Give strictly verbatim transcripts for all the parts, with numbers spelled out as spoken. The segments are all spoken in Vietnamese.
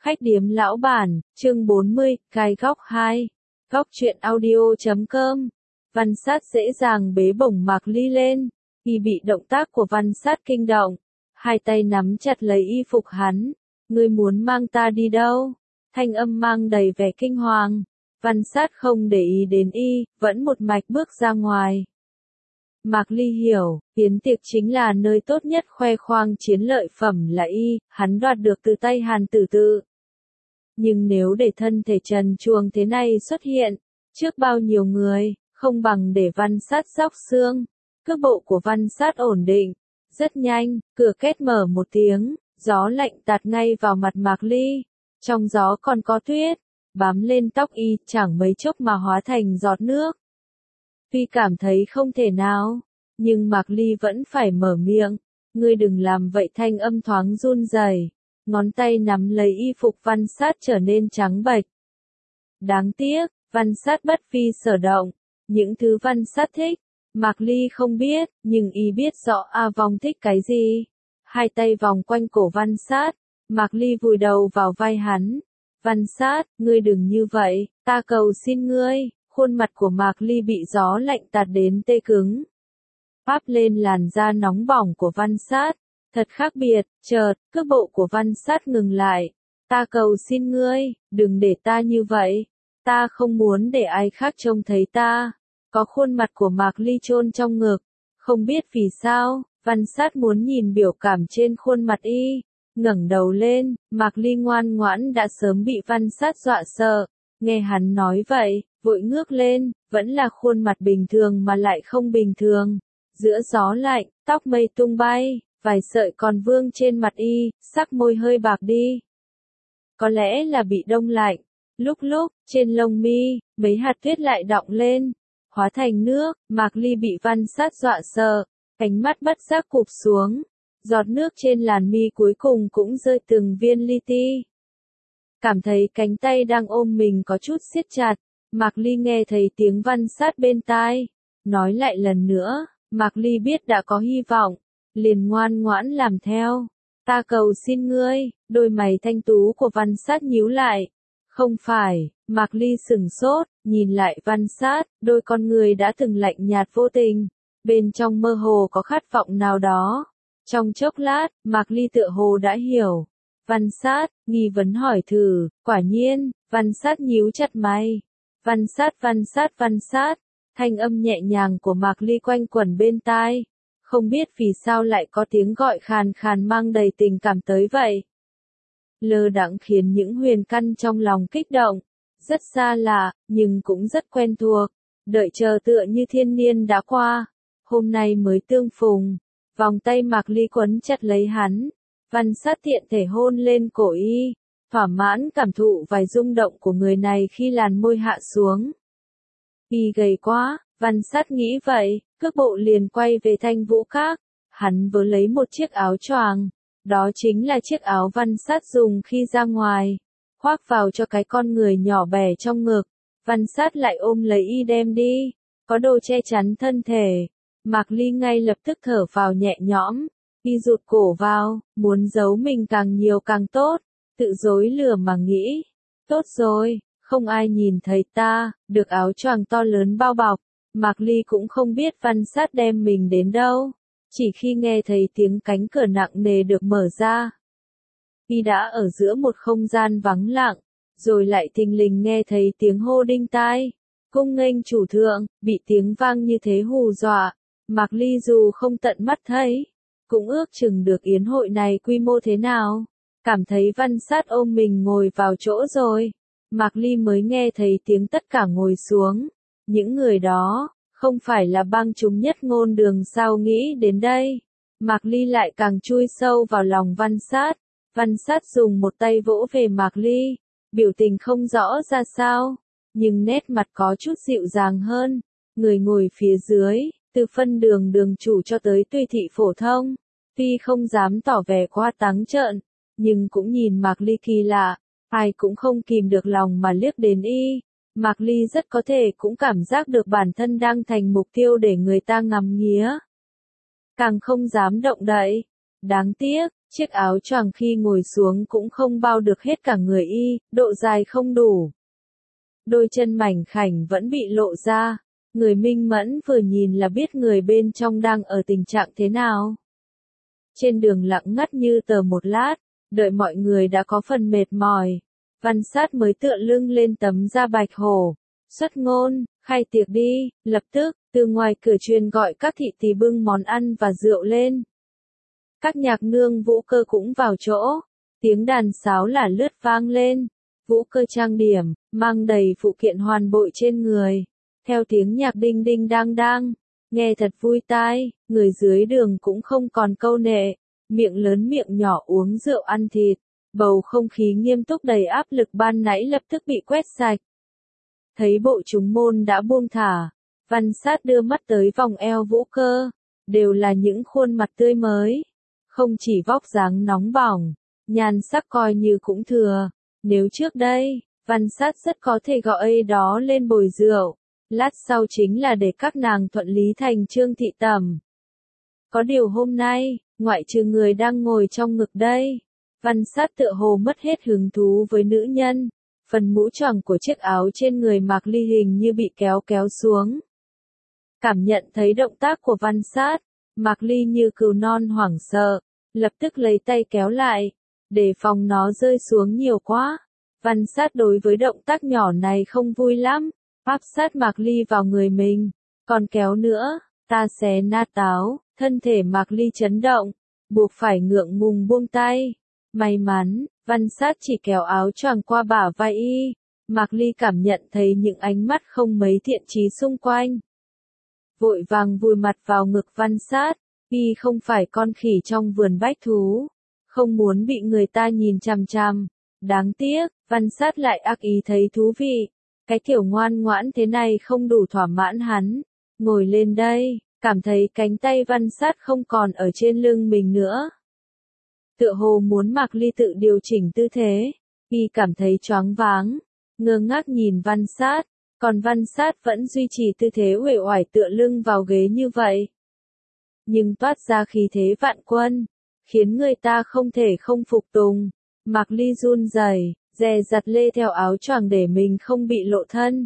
Khách điếm lão bản, chương bốn mươi, cái góc hai. Góc truyện audio chấm com. Văn Sát dễ dàng bế bổng Mạc Ly lên, y bị động tác của Văn Sát kinh động, hai tay nắm chặt lấy y phục hắn. Ngươi muốn mang ta đi đâu? Thanh âm mang đầy vẻ kinh hoàng. Văn Sát không để ý đến y, vẫn một mạch bước ra ngoài. Mạc Ly hiểu, yến tiệc chính là nơi tốt nhất khoe khoang chiến lợi phẩm là y, hắn đoạt được từ tay Hàn Tử Tự. Nhưng nếu để thân thể trần truồng thế này xuất hiện, trước bao nhiêu người, không bằng để Văn Sát róc xương. Cước bộ của Văn Sát ổn định, rất nhanh, cửa két mở một tiếng, gió lạnh tạt ngay vào mặt Mạc Ly. Trong gió còn có tuyết, bám lên tóc y, chẳng mấy chốc mà hóa thành giọt nước. Tuy cảm thấy không thể nào, nhưng Mạc Ly vẫn phải mở miệng. Ngươi đừng làm vậy, thanh âm thoáng run rẩy, ngón tay nắm lấy y phục Văn Sát trở nên trắng bệch. Đáng tiếc, Văn Sát bất vi sở động, những thứ Văn Sát thích, Mạc Ly không biết, nhưng y biết rõ A Vong thích cái gì. Hai tay vòng quanh cổ Văn Sát, Mạc Ly vùi đầu vào vai hắn. Văn Sát, ngươi đừng như vậy, ta cầu xin ngươi. Khuôn mặt của Mạc Ly bị gió lạnh tạt đến tê cứng. Áp lên làn da nóng bỏng của Văn Sát. Thật khác biệt, chợt, cước bộ của Văn Sát ngừng lại. Ta cầu xin ngươi, đừng để ta như vậy. Ta không muốn để ai khác trông thấy ta. Có khuôn mặt của Mạc Ly chôn trong ngực. Không biết vì sao, Văn Sát muốn nhìn biểu cảm trên khuôn mặt y. Ngẩng đầu lên, Mạc Ly ngoan ngoãn đã sớm bị Văn Sát dọa sợ. Nghe hắn nói vậy, vội ngước lên, vẫn là khuôn mặt bình thường mà lại không bình thường. Giữa gió lạnh, tóc mây tung bay, vài sợi còn vương trên mặt y, sắc môi hơi bạc đi. Có lẽ là bị đông lạnh. Lúc lúc, trên lông mi, mấy hạt tuyết lại đọng lên, hóa thành nước. Mạc Ly bị Văn Sát dọa sợ, ánh mắt bất giác cụp xuống. Giọt nước trên làn mi cuối cùng cũng rơi từng viên li ti. Cảm thấy cánh tay đang ôm mình có chút siết chặt, Mạc Ly nghe thấy tiếng Văn Sát bên tai. Nói lại lần nữa, Mạc Ly biết đã có hy vọng, liền ngoan ngoãn làm theo. Ta cầu xin ngươi, đôi mày thanh tú của Văn Sát nhíu lại. Không phải, Mạc Ly sửng sốt, nhìn lại Văn Sát, đôi con người đã từng lạnh nhạt vô tình. Bên trong mơ hồ có khát vọng nào đó. Trong chốc lát, Mạc Ly tựa hồ đã hiểu. Văn Sát, nghi vấn hỏi thử, quả nhiên, Văn Sát nhíu chặt mày. Văn Sát, Văn Sát, Văn Sát, thanh âm nhẹ nhàng của Mạc Ly quanh quẩn bên tai. Không biết vì sao lại có tiếng gọi khàn khàn mang đầy tình cảm tới vậy. Lơ đãng khiến những huyền căn trong lòng kích động. Rất xa lạ, nhưng cũng rất quen thuộc. Đợi chờ tựa như thiên niên đã qua. Hôm nay mới tương phùng. Vòng tay Mạc Ly quấn chặt lấy hắn. Văn Sát tiện thể hôn lên cổ y, thỏa mãn cảm thụ vài rung động của người này khi làn môi hạ xuống. Y gầy quá, Văn Sát nghĩ vậy, cước bộ liền quay về Thanh Vũ Các. Hắn vớ lấy một chiếc áo choàng, đó chính là chiếc áo Văn Sát dùng khi ra ngoài, khoác vào cho cái con người nhỏ bé trong ngực. Văn Sát lại ôm lấy y đem đi, có đồ che chắn thân thể. Mạc Ly ngay lập tức thở phào nhẹ nhõm. Y rụt cổ vào, muốn giấu mình càng nhiều càng tốt, tự dối lừa mà nghĩ. Tốt rồi, không ai nhìn thấy ta, được áo choàng to lớn bao bọc. Mạc Ly cũng không biết Văn Sát đem mình đến đâu, chỉ khi nghe thấy tiếng cánh cửa nặng nề được mở ra. Y đã ở giữa một không gian vắng lặng, rồi lại thình lình nghe thấy tiếng hô đinh tai. Cung nghênh chủ thượng, bị tiếng vang như thế hù dọa. Mạc Ly dù không tận mắt thấy, cũng ước chừng được yến hội này quy mô thế nào. Cảm thấy Văn Sát ôm mình ngồi vào chỗ rồi. Mạc Ly mới nghe thấy tiếng tất cả ngồi xuống. Những người đó, không phải là bang chúng nhất ngôn đường sao nghĩ đến đây. Mạc Ly lại càng chui sâu vào lòng Văn Sát. Văn Sát dùng một tay vỗ về Mạc Ly. Biểu tình không rõ ra sao, nhưng nét mặt có chút dịu dàng hơn. Người ngồi phía dưới, từ phân đường đường chủ cho tới tùy thị phổ thông. Tuy không dám tỏ vẻ quá tắng trợn, nhưng cũng nhìn Mạc Ly kỳ lạ, ai cũng không kìm được lòng mà liếc đến y. Mạc Ly rất có thể cũng cảm giác được bản thân đang thành mục tiêu để người ta ngắm nghía. Càng không dám động đậy, Đáng tiếc, chiếc áo choàng khi ngồi xuống cũng không bao được hết cả người y, độ dài không đủ. Đôi chân mảnh khảnh vẫn bị lộ ra, người minh mẫn vừa nhìn là biết người bên trong đang ở tình trạng thế nào. Trên đường lặng ngắt như tờ một lát, đợi mọi người đã có phần mệt mỏi, Văn Sát mới tựa lưng lên tấm da bạch hổ. Xuất ngôn, khai tiệc đi, lập tức, từ ngoài cửa truyền gọi các thị tỳ bưng món ăn và rượu lên. Các nhạc nương Vũ Cơ cũng vào chỗ, tiếng đàn sáo là lướt vang lên. Vũ Cơ trang điểm, mang đầy phụ kiện hoàn bội trên người, theo tiếng nhạc đinh đinh đang đang, nghe thật vui tai, người dưới đường cũng không còn câu nệ, miệng lớn miệng nhỏ uống rượu ăn thịt, bầu không khí nghiêm túc đầy áp lực ban nãy lập tức bị quét sạch. Thấy bộ chúng môn đã buông thả, Văn Sát đưa mắt tới vòng eo Vũ Cơ, đều là những khuôn mặt tươi mới, không chỉ vóc dáng nóng bỏng, nhan sắc coi như cũng thừa. Nếu trước đây, Văn Sát rất có thể gọi đó lên bồi rượu, lát sau chính là để các nàng thuận lý thành Trương thị tẩm. Có điều hôm nay, ngoại trừ người đang ngồi trong ngực đây, Văn Sát tựa hồ mất hết hứng thú với nữ nhân, phần mũ choàng của chiếc áo trên người Mạc Ly hình như bị kéo kéo xuống. Cảm nhận thấy động tác của Văn Sát, Mạc Ly như cừu non hoảng sợ, lập tức lấy tay kéo lại, để phòng nó rơi xuống nhiều quá. Văn Sát đối với động tác nhỏ này không vui lắm, áp sát Mạc Ly vào người mình, còn kéo nữa, ta xé nát táo, thân thể Mạc Ly chấn động, buộc phải ngượng ngùng buông tay. May mắn, Văn Sát chỉ kéo áo choàng qua bả vai y, Mạc Ly cảm nhận thấy những ánh mắt không mấy thiện chí xung quanh. Vội vàng vùi mặt vào ngực Văn Sát, y không phải con khỉ trong vườn bách thú, không muốn bị người ta nhìn chằm chằm. Đáng tiếc, Văn Sát lại ác ý thấy thú vị, cái kiểu ngoan ngoãn thế này không đủ thỏa mãn hắn. Ngồi lên đây, cảm thấy cánh tay Văn Sát không còn ở trên lưng mình nữa. Tựa hồ muốn Mạc Ly tự điều chỉnh tư thế, y cảm thấy choáng váng, ngơ ngác nhìn Văn Sát, còn Văn Sát vẫn duy trì tư thế uể oải tựa lưng vào ghế như vậy. Nhưng toát ra khí thế vạn quân, khiến người ta không thể không phục tùng. Mạc Ly run rẩy, dè dặt lê theo áo choàng để mình không bị lộ thân.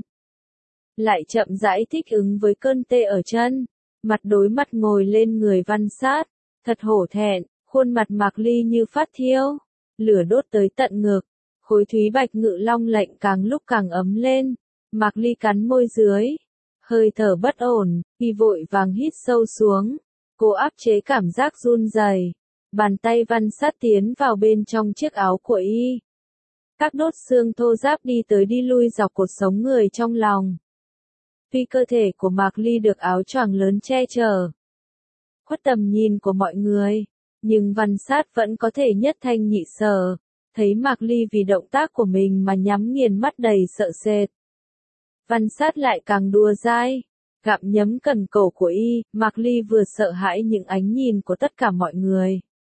Lại chậm rãi thích ứng với cơn tê ở chân, mặt đối mặt ngồi lên người Văn Sát, thật hổ thẹn, khuôn mặt Mạc Ly như phát thiêu, lửa đốt tới tận ngực, khối thúy bạch ngự long lệnh càng lúc càng ấm lên, Mạc Ly cắn môi dưới, hơi thở bất ổn, y vội vàng hít sâu xuống, cố áp chế cảm giác run rẩy. Bàn tay Văn Sát tiến vào bên trong chiếc áo của y. Các đốt xương thô ráp đi tới đi lui dọc cột sống người trong lòng. Tuy cơ thể của Mạc Ly được áo choàng lớn che chở, khuất tầm nhìn của mọi người, nhưng Văn Sát vẫn có thể nhất thanh nhị sở, thấy Mạc Ly vì động tác của mình mà nhắm nghiền mắt đầy sợ sệt. Văn Sát lại càng đùa dai, gặm nhấm cần cổ của y, Mạc Ly vừa sợ hãi những ánh nhìn của tất cả mọi người,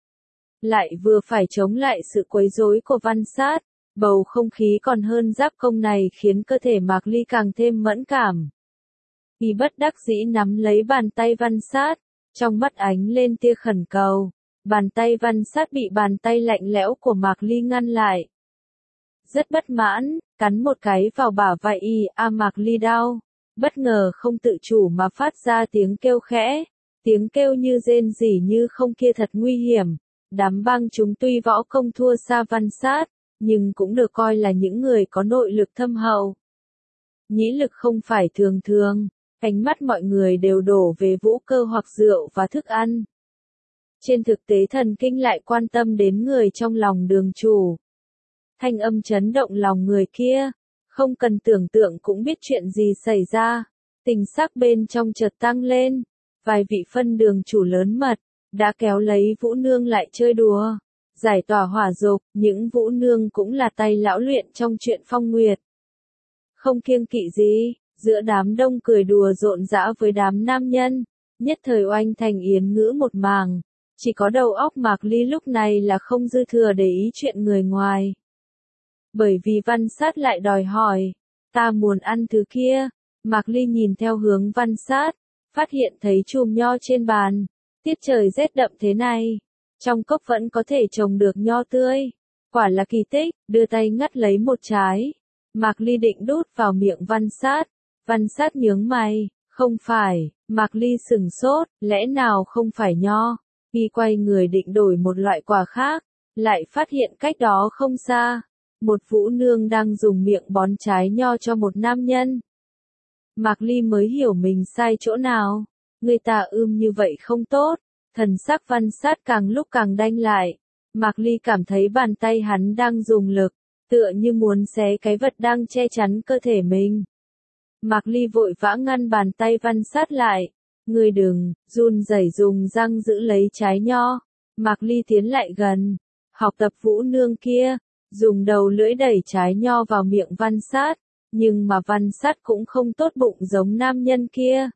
lại vừa phải chống lại sự quấy rối của Văn Sát, bầu không khí còn hơn giáp công này khiến cơ thể Mạc Ly càng thêm mẫn cảm. Y bất đắc dĩ nắm lấy bàn tay Văn Sát, trong mắt ánh lên tia khẩn cầu, bàn tay Văn Sát bị bàn tay lạnh lẽo của Mạc Ly ngăn lại. Rất bất mãn, cắn một cái vào bả vai y, a Mạc Ly đau, bất ngờ không tự chủ mà phát ra tiếng kêu khẽ, tiếng kêu như rên rỉ như không kia thật nguy hiểm. Đám bang chúng tuy võ công thua xa Văn Sát, nhưng cũng được coi là những người có nội lực thâm hậu. Nhĩ lực không phải thường thường, ánh mắt mọi người đều đổ về Vũ Cơ hoặc rượu và thức ăn. Trên thực tế thần kinh lại quan tâm đến người trong lòng đường chủ. Thanh âm chấn động lòng người kia, không cần tưởng tượng cũng biết chuyện gì xảy ra, tình sắc bên trong chợt tăng lên, vài vị phân đường chủ lớn mật đã kéo lấy Vũ Nương lại chơi đùa, giải tỏa hỏa dục, những Vũ Nương cũng là tay lão luyện trong chuyện phong nguyệt. Không kiêng kỵ gì, giữa đám đông cười đùa rộn rã với đám nam nhân, nhất thời oanh thành yến ngữ một màng, chỉ có đầu óc Mạc Ly lúc này là không dư thừa để ý chuyện người ngoài. Bởi vì Văn Sát lại đòi hỏi, ta muốn ăn thứ kia, Mạc Ly nhìn theo hướng Văn Sát, phát hiện thấy chùm nho trên bàn. Tiết trời rét đậm thế này, Trong cốc vẫn có thể trồng được nho tươi. Quả là kỳ tích, đưa tay ngắt lấy một trái. Mạc Ly định đút vào miệng Văn Sát. Văn Sát nhướng mày, không phải, Mạc Ly sửng sốt, lẽ nào không phải nho? Y quay người định đổi một loại quả khác, lại phát hiện cách đó không xa. Một vũ nương đang dùng miệng bón trái nho cho một nam nhân. Mạc Ly mới hiểu mình sai chỗ nào. Người ta ưm như vậy không tốt. Thần sắc Văn Sát càng lúc càng đanh lại. Mạc Ly cảm thấy bàn tay hắn đang dùng lực, tựa như muốn xé cái vật đang che chắn cơ thể mình. Mạc Ly vội vã ngăn bàn tay Văn Sát lại. Ngươi đừng, run rẩy dùng răng giữ lấy trái nho. Mạc Ly tiến lại gần, học tập vũ nương kia, dùng đầu lưỡi đẩy trái nho vào miệng Văn Sát. Nhưng mà Văn Sát cũng không tốt bụng giống nam nhân kia.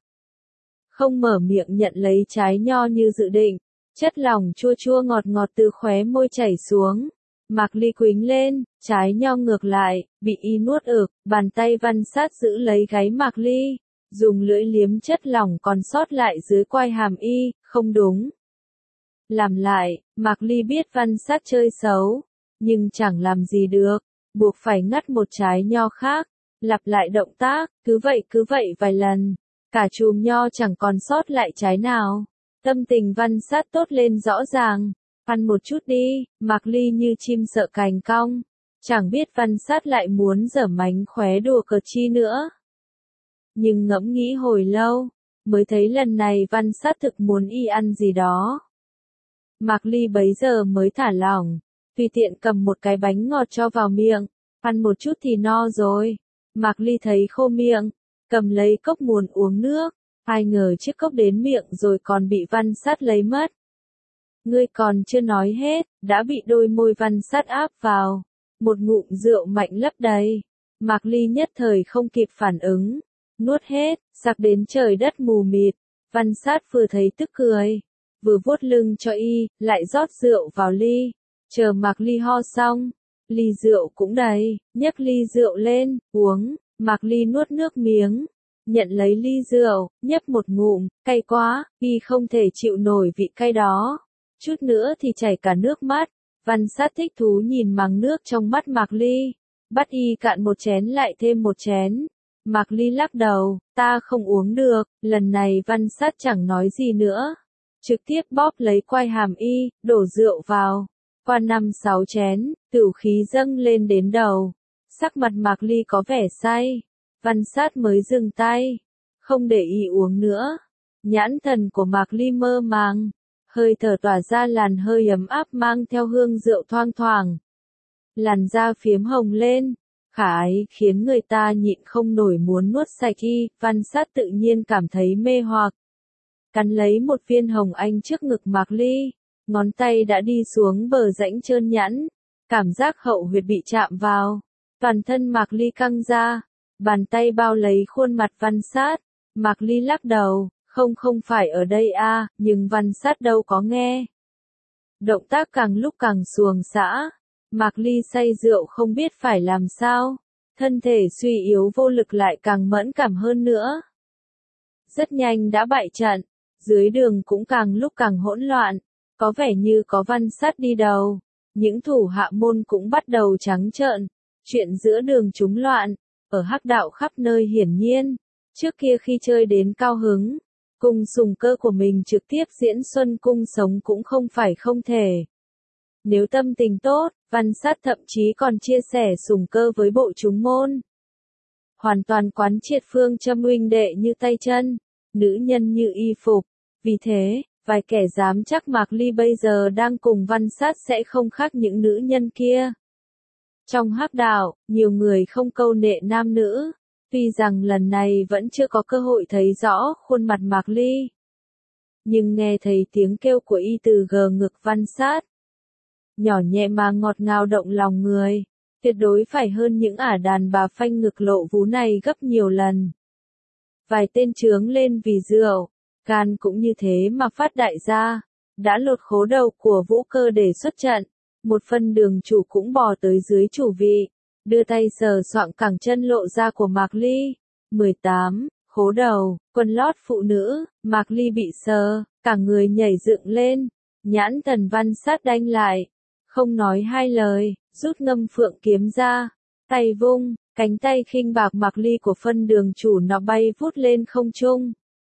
Không mở miệng nhận lấy trái nho như dự định. Chất lỏng chua chua ngọt ngọt từ khóe môi chảy xuống. Mạc Ly quĩnh lên, trái nho ngược lại, bị y nuốt ực, bàn tay Văn Sát giữ lấy gáy Mạc Ly, dùng lưỡi liếm chất lỏng còn sót lại dưới quai hàm y, không đúng. Làm lại, Mạc Ly biết Văn Sát chơi xấu, nhưng chẳng làm gì được, buộc phải ngắt một trái nho khác, lặp lại động tác, cứ vậy cứ vậy vài lần, cả chùm nho chẳng còn sót lại trái nào. Tâm tình Văn Sát tốt lên rõ ràng. Ăn một chút đi, Mạc Ly như chim sợ cành cong. Chẳng biết Văn Sát lại muốn giở mánh khóe đùa cợt chi nữa. Nhưng ngẫm nghĩ hồi lâu, mới thấy lần này Văn Sát thực muốn y ăn gì đó. Mạc Ly bấy giờ mới thả lỏng, tùy tiện cầm một cái bánh ngọt cho vào miệng. Ăn một chút thì no rồi. Mạc Ly thấy khô miệng, cầm lấy cốc muốn uống nước. Ai ngờ chiếc cốc đến miệng rồi còn bị Văn Sát lấy mất. Ngươi còn chưa nói hết, đã bị đôi môi Văn Sát áp vào. Một ngụm rượu mạnh lấp đầy. Mạc Ly nhất thời không kịp phản ứng. Nuốt hết, sặc đến trời đất mù mịt. Văn Sát vừa thấy tức cười. Vừa vuốt lưng cho y, lại rót rượu vào ly. Chờ Mạc Ly ho xong. Ly rượu cũng đầy, nhấc ly rượu lên, uống. Mạc Ly nuốt nước miếng. Nhận lấy ly rượu, nhấp một ngụm, cay quá, y không thể chịu nổi vị cay đó. Chút nữa thì chảy cả nước mắt. Văn Sát thích thú nhìn màng nước trong mắt Mạc Ly. Bắt y cạn một chén lại thêm một chén. Mạc Ly lắc đầu, ta không uống được. Lần này Văn Sát chẳng nói gì nữa. Trực tiếp bóp lấy quai hàm y, đổ rượu vào. Qua năm sáu chén, tửu khí dâng lên đến đầu. Sắc mặt Mạc Ly có vẻ say. Văn Sát mới dừng tay. Không để y uống nữa. Nhãn thần của Mạc Ly mơ màng. Hơi thở tỏa ra làn hơi ấm áp mang theo hương rượu thoang thoảng. Làn da phiếm hồng lên, khả ái khiến người ta nhịn không nổi muốn nuốt sạch y. Văn Sát tự nhiên cảm thấy mê hoặc. Cắn lấy một viên hồng anh trước ngực Mạc Ly, ngón tay đã đi xuống bờ rãnh trơn nhẵn. Cảm giác hậu huyệt bị chạm vào. Toàn thân Mạc Ly căng ra, bàn tay bao lấy khuôn mặt Văn Sát. Mạc Ly lắc đầu. Không không phải ở đây a, à, nhưng Văn Sát đâu có nghe. Động tác càng lúc càng xuồng xã. Mạc Ly say rượu không biết phải làm sao. Thân thể suy yếu vô lực lại càng mẫn cảm hơn nữa. Rất nhanh đã bại trận. Dưới đường cũng càng lúc càng hỗn loạn. Có vẻ như có Văn Sát đi đầu. Những thủ hạ môn cũng bắt đầu trắng trợn. Chuyện giữa đường chúng loạn. Ở hắc đạo khắp nơi hiển nhiên. Trước kia khi chơi đến cao hứng. Cung sùng cơ của mình trực tiếp diễn xuân cung sống cũng không phải không thể. Nếu tâm tình tốt, Văn Sát thậm chí còn chia sẻ sùng cơ với bộ chúng môn. Hoàn toàn quán triệt phương châm huynh đệ như tay chân, nữ nhân như y phục. Vì thế, vài kẻ dám chắc Mạc Ly bây giờ đang cùng Văn Sát sẽ không khác những nữ nhân kia. Trong hắc đạo, nhiều người không câu nệ nam nữ. Tuy rằng lần này vẫn chưa có cơ hội thấy rõ khuôn mặt Mạc Ly. Nhưng nghe thấy tiếng kêu của y từ gờ ngực Văn Sát. Nhỏ nhẹ mà ngọt ngào động lòng người. Tuyệt đối phải hơn những ả đàn bà phanh ngực lộ vú này gấp nhiều lần. Vài tên trướng lên vì rượu. Gan cũng như thế mà phát đại gia. Đã lột khố đầu của Vũ Cơ để xuất trận. Một phân đường chủ cũng bò tới dưới chủ vị. Đưa tay sờ soạng cẳng chân lộ ra của Mạc Ly. mười tám, khố đầu, quần lót phụ nữ, Mạc Ly bị sờ, cả người nhảy dựng lên. Nhãn thần văn sát đanh lại, không nói hai lời, rút ngâm phượng kiếm ra, tay vung, cánh tay khinh bạc Mạc Ly của phân đường chủ nó bay vút lên không trung.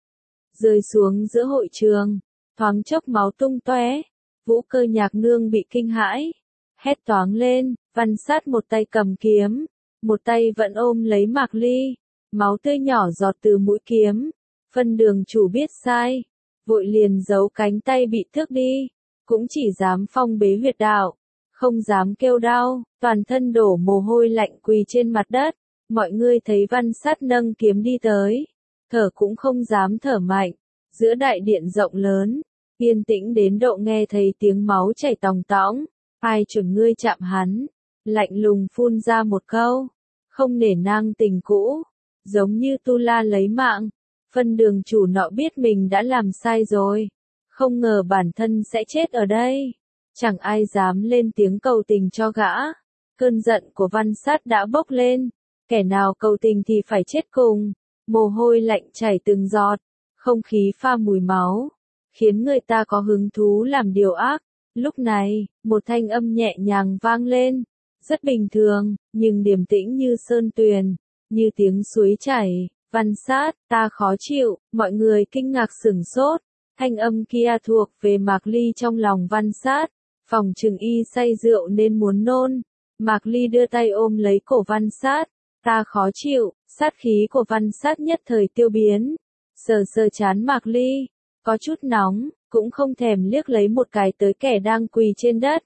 Rơi xuống giữa hội trường, thoáng chốc máu tung tóe, Vũ Cơ Nhạc Nương bị kinh hãi, hét toáng lên, văn sát một tay cầm kiếm, một tay vẫn ôm lấy Mạc Ly, máu tươi nhỏ giọt từ mũi kiếm, phân đường chủ biết sai, vội liền giấu cánh tay bị tước đi, cũng chỉ dám phong bế huyệt đạo, không dám kêu đau, toàn thân đổ mồ hôi lạnh quỳ trên mặt đất, mọi người thấy văn sát nâng kiếm đi tới, thở cũng không dám thở mạnh, giữa đại điện rộng lớn, yên tĩnh đến độ nghe thấy tiếng máu chảy tòng tõng, ai chuẩn ngươi chạm hắn, lạnh lùng phun ra một câu, không nể nang tình cũ, giống như tu la lấy mạng, phân đường chủ nọ biết mình đã làm sai rồi, không ngờ bản thân sẽ chết ở đây, chẳng ai dám lên tiếng cầu tình cho gã, cơn giận của văn sát đã bốc lên, kẻ nào cầu tình thì phải chết cùng, mồ hôi lạnh chảy từng giọt, không khí pha mùi máu, khiến người ta có hứng thú làm điều ác. Lúc này, một thanh âm nhẹ nhàng vang lên, rất bình thường, nhưng điềm tĩnh như sơn tuyền, như tiếng suối chảy, văn sát, ta khó chịu, mọi người kinh ngạc sửng sốt, thanh âm kia thuộc về Mạc Ly trong lòng văn sát, phòng trừng y say rượu nên muốn nôn, Mạc Ly đưa tay ôm lấy cổ văn sát, ta khó chịu, sát khí của văn sát nhất thời tiêu biến, sờ sờ chán Mạc Ly, có chút nóng, cũng không thèm liếc lấy một cái tới kẻ đang quỳ trên đất.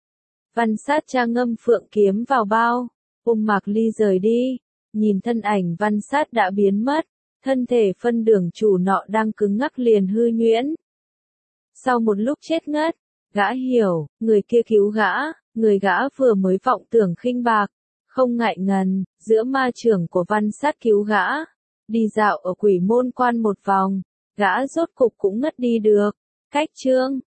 Văn sát tra ngâm phượng kiếm vào bao, ôm Mạc Ly rời đi, nhìn thân ảnh văn sát đã biến mất, thân thể phân đường chủ nọ đang cứng ngắc liền hư nhuyễn. Sau một lúc chết ngất, gã hiểu, người kia cứu gã, người gã vừa mới vọng tưởng khinh bạc, không ngại ngần, giữa ma trưởng của văn sát cứu gã, đi dạo ở quỷ môn quan một vòng, gã rốt cục cũng ngất đi được. Cách chương